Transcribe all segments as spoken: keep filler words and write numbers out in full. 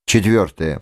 Четвертое.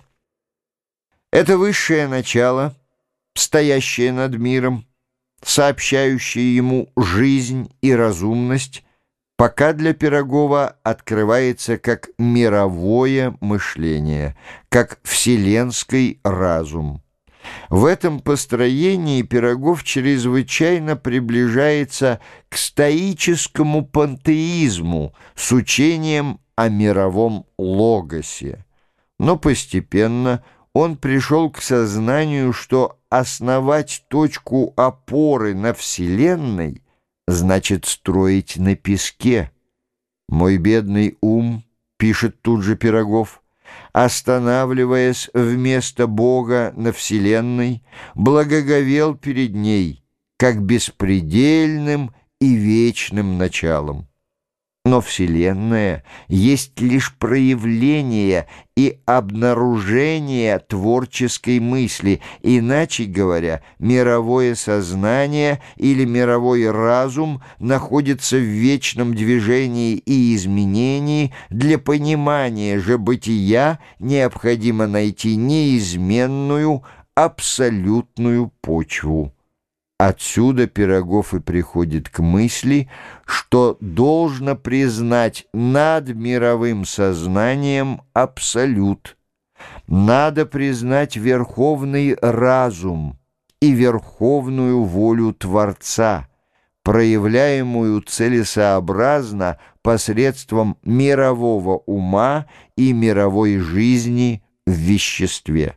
Это высшее начало, стоящее над миром, сообщающее ему жизнь и разумность, пока для Пирогова открывается как мировое мышление, как вселенский разум. В этом построении Пирогов чрезвычайно приближается к стоическому пантеизму с учением о мировом логосе. Но постепенно он пришел к сознанию, что основать точку опоры на Вселенной значит строить на песке. «Мой бедный ум», — пишет тут же Пирогов, останавливаясь вместо Бога на Вселенной, благоговел перед ней, как беспредельным и вечным началом. Но Вселенная есть лишь проявление и обнаружение творческой мысли, иначе говоря, мировое сознание или мировой разум находится в вечном движении и изменении. Для понимания же бытия необходимо найти неизменную, абсолютную почву. Отсюда Пирогов и приходит к мысли, что должно признать над мировым сознанием абсолют. Надо признать верховный разум и верховную волю Творца, проявляемую целесообразно посредством мирового ума и мировой жизни в веществе.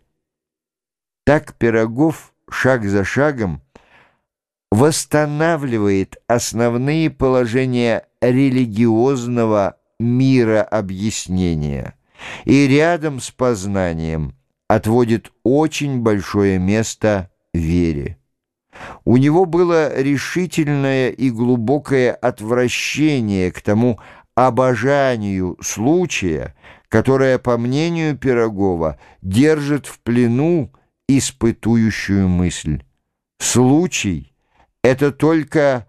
Так Пирогов шаг за шагом восстанавливает основные положения религиозного мирообъяснения и рядом с познанием отводит очень большое место вере. У него было решительное и глубокое отвращение к тому обожанию случая, которое, по мнению Пирогова, держит в плену испытующую мысль. Случай — это только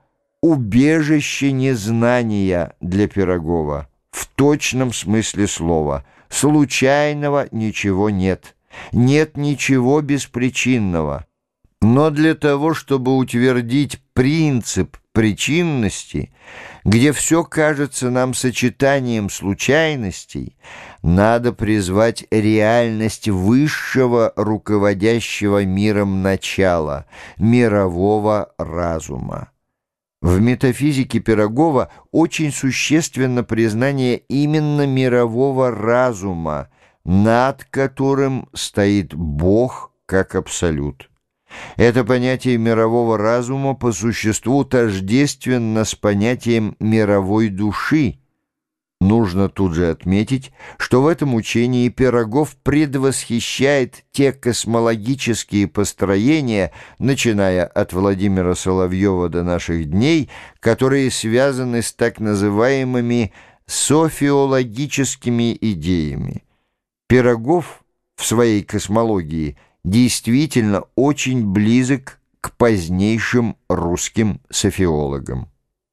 убежище незнания для Пирогова, в точном смысле слова. Случайного ничего нет, нет ничего беспричинного. Но для того, чтобы утвердить принцип причинности, где все кажется нам сочетанием случайностей, надо призвать реальность высшего руководящего миром начала, мирового разума. В метафизике Пирогова очень существенно признание именно мирового разума, над которым стоит Бог как абсолют. Это понятие мирового разума по существу тождественно с понятием мировой души. Нужно тут же отметить, что в этом учении Пирогов предвосхищает те космологические построения, начиная от Владимира Соловьева до наших дней, которые связаны с так называемыми софиологическими идеями. Пирогов в своей космологии действительно очень близок к позднейшим русским софиологам.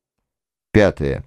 Пятое.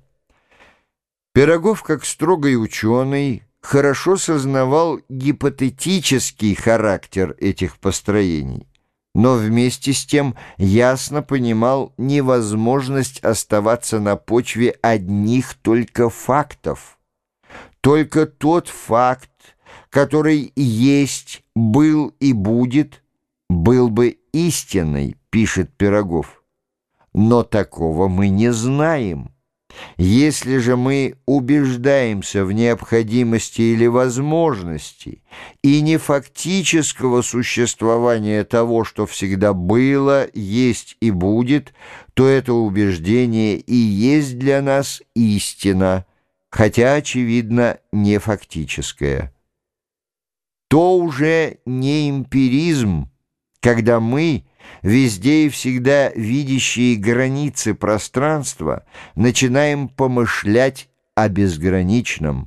Пирогов, как строгий ученый, хорошо сознавал гипотетический характер этих построений, но вместе с тем ясно понимал невозможность оставаться на почве одних только фактов. Только тот факт, который есть, был и будет, был бы истиной, пишет Пирогов. Но такого мы не знаем. Если же мы убеждаемся в необходимости или возможности и не фактического существования того, что всегда было, есть и будет, то это убеждение и есть для нас истина, хотя, очевидно, не фактическое. То уже не эмпиризм, когда мы, везде и всегда видящие границы пространства, начинаем помышлять о безграничном.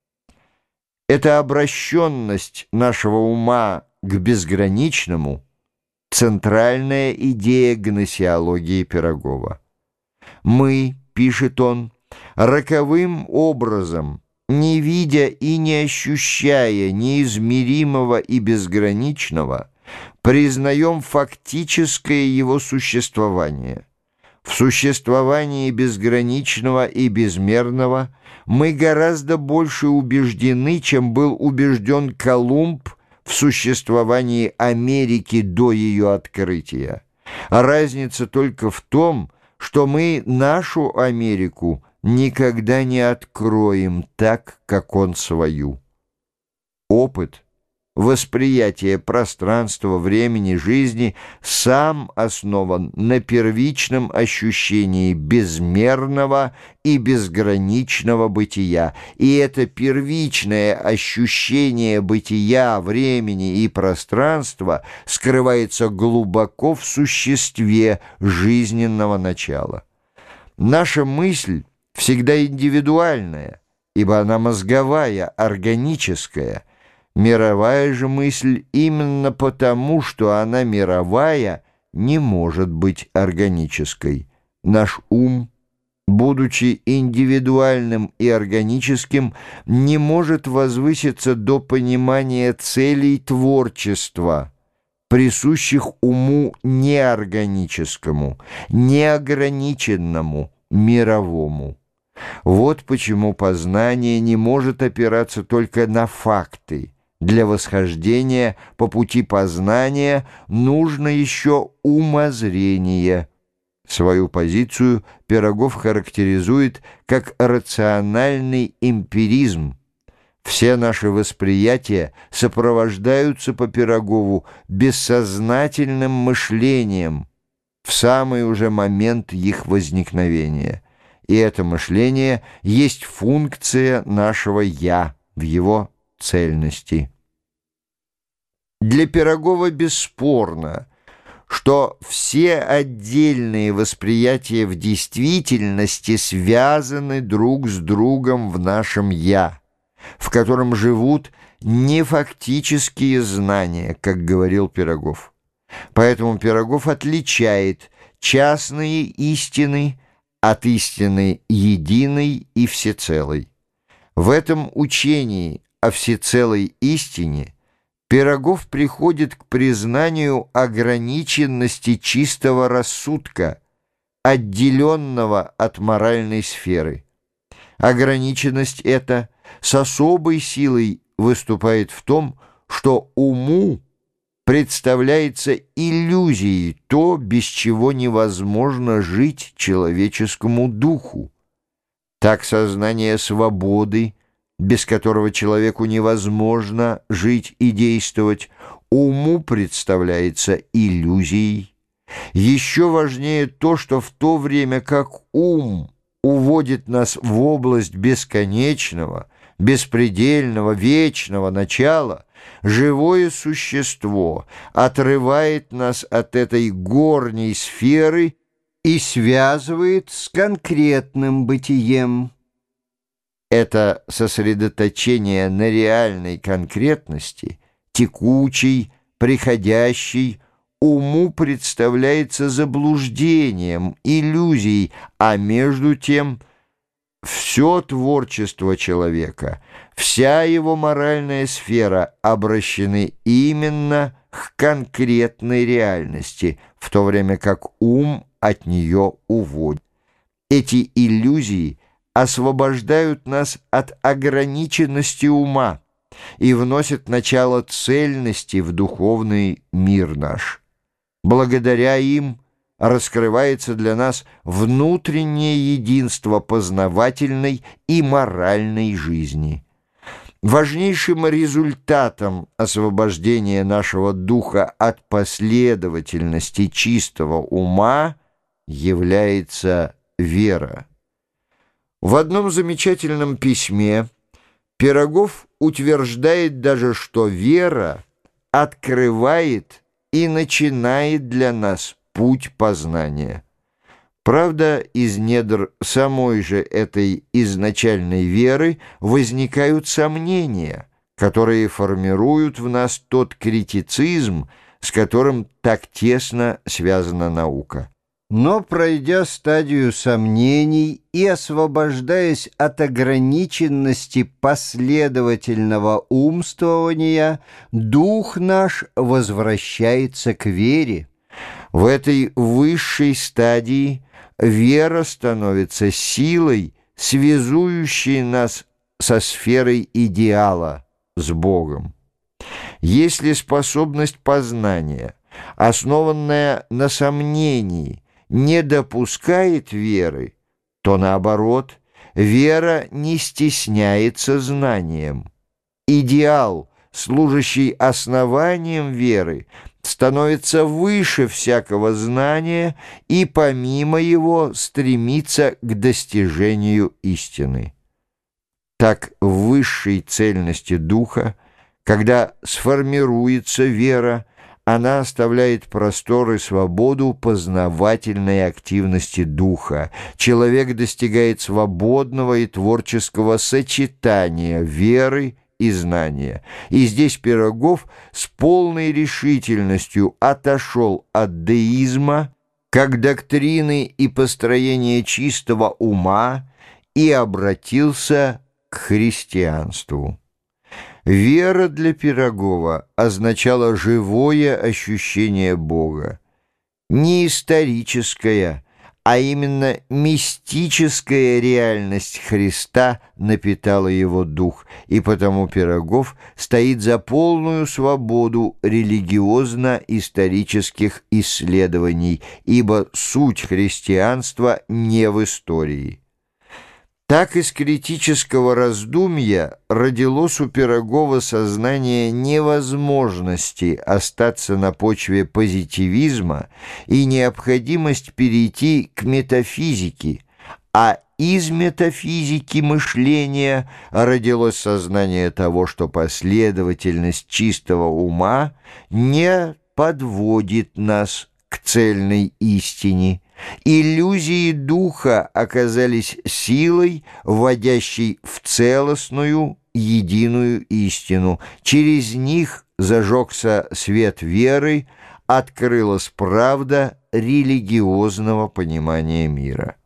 Эта обращенность нашего ума к безграничному — центральная идея гносеологии Пирогова. Мы, пишет он, роковым образом не видя и не ощущая неизмеримого и безграничного, признаем фактическое его существование. В существовании безграничного и безмерного мы гораздо больше убеждены, чем был убежден Колумб в существовании Америки до ее открытия. А разница только в том, что мы нашу Америку никогда не откроем так, как он свою. Опыт, восприятие пространства, времени, жизни сам основан на первичном ощущении безмерного и безграничного бытия. И это первичное ощущение бытия, времени и пространства скрывается глубоко в существе жизненного начала. Наша мысль всегда индивидуальная, ибо она мозговая, органическая. Мировая же мысль именно потому, что она мировая, не может быть органической. Наш ум, будучи индивидуальным и органическим, не может возвыситься до понимания целей творчества, присущих уму неорганическому, неограниченному, мировому. Вот почему познание не может опираться только на факты. Для восхождения по пути познания нужно еще умозрение. Свою позицию Пирогов характеризует как рациональный эмпиризм. Все наши восприятия сопровождаются по Пирогову бессознательным мышлением в самый уже момент их возникновения. И это мышление есть функция нашего «я» в его цельности. Для Пирогова бесспорно, что все отдельные восприятия в действительности связаны друг с другом в нашем «я», в котором живут не фактические знания, как говорил Пирогов. Поэтому Пирогов отличает частные истины от истины единой и всецелой. В этом учении о всецелой истине Пирогов приходит к признанию ограниченности чистого рассудка, отделенного от моральной сферы. Ограниченность эта с особой силой выступает в том, что уму представляется иллюзией то, без чего невозможно жить человеческому духу. Так сознание свободы, без которого человеку невозможно жить и действовать, уму представляется иллюзией. Еще важнее то, что в то время как ум уводит нас в область бесконечного, беспредельного, вечного начала, живое существо отрывает нас от этой горней сферы и связывает с конкретным бытием. Это сосредоточение на реальной конкретности, текучей, приходящей, уму представляется заблуждением, иллюзией, а между тем все творчество человека, вся его моральная сфера обращены именно к конкретной реальности, в то время как ум от нее уводит. Эти иллюзии освобождают нас от ограниченности ума и вносят начало цельности в духовный мир наш. Благодаря им раскрывается для нас внутреннее единство познавательной и моральной жизни. Важнейшим результатом освобождения нашего духа от последовательности чистого ума является вера. В одном замечательном письме Пирогов утверждает даже, что вера открывает и начинает для нас путь познания. Правда, из недр самой же этой изначальной веры возникают сомнения, которые формируют в нас тот критицизм, с которым так тесно связана наука. Но, пройдя стадию сомнений и освобождаясь от ограниченности последовательного умствования, дух наш возвращается к вере. В этой высшей стадии вера становится силой, связующей нас со сферой идеала, с Богом. Если способность познания, основанная на сомнении, не допускает веры, то, наоборот, вера не стесняется знанием. Идеал, служащий основанием веры, становится выше всякого знания и помимо его стремится к достижению истины. Так в высшей цельности духа, когда сформируется вера, она оставляет простор и свободу познавательной активности духа. Человек достигает свободного и творческого сочетания веры и знания. И здесь Пирогов с полной решительностью отошел от деизма, как доктрины и построения чистого ума, и обратился к христианству. Вера для Пирогова означала живое ощущение Бога. Не историческая, а именно мистическая реальность Христа напитала его дух, и потому Пирогов стоит за полную свободу религиозно-исторических исследований, ибо суть христианства не в истории. Так из критического раздумья родилось у Пирогова сознание невозможности остаться на почве позитивизма и необходимость перейти к метафизике, а из метафизики мышления родилось сознание того, что последовательность чистого ума не подводит нас к цельной истине. Иллюзии духа оказались силой, вводящей в целостную, единую истину. Через них зажегся свет веры, открылась правда религиозного понимания мира.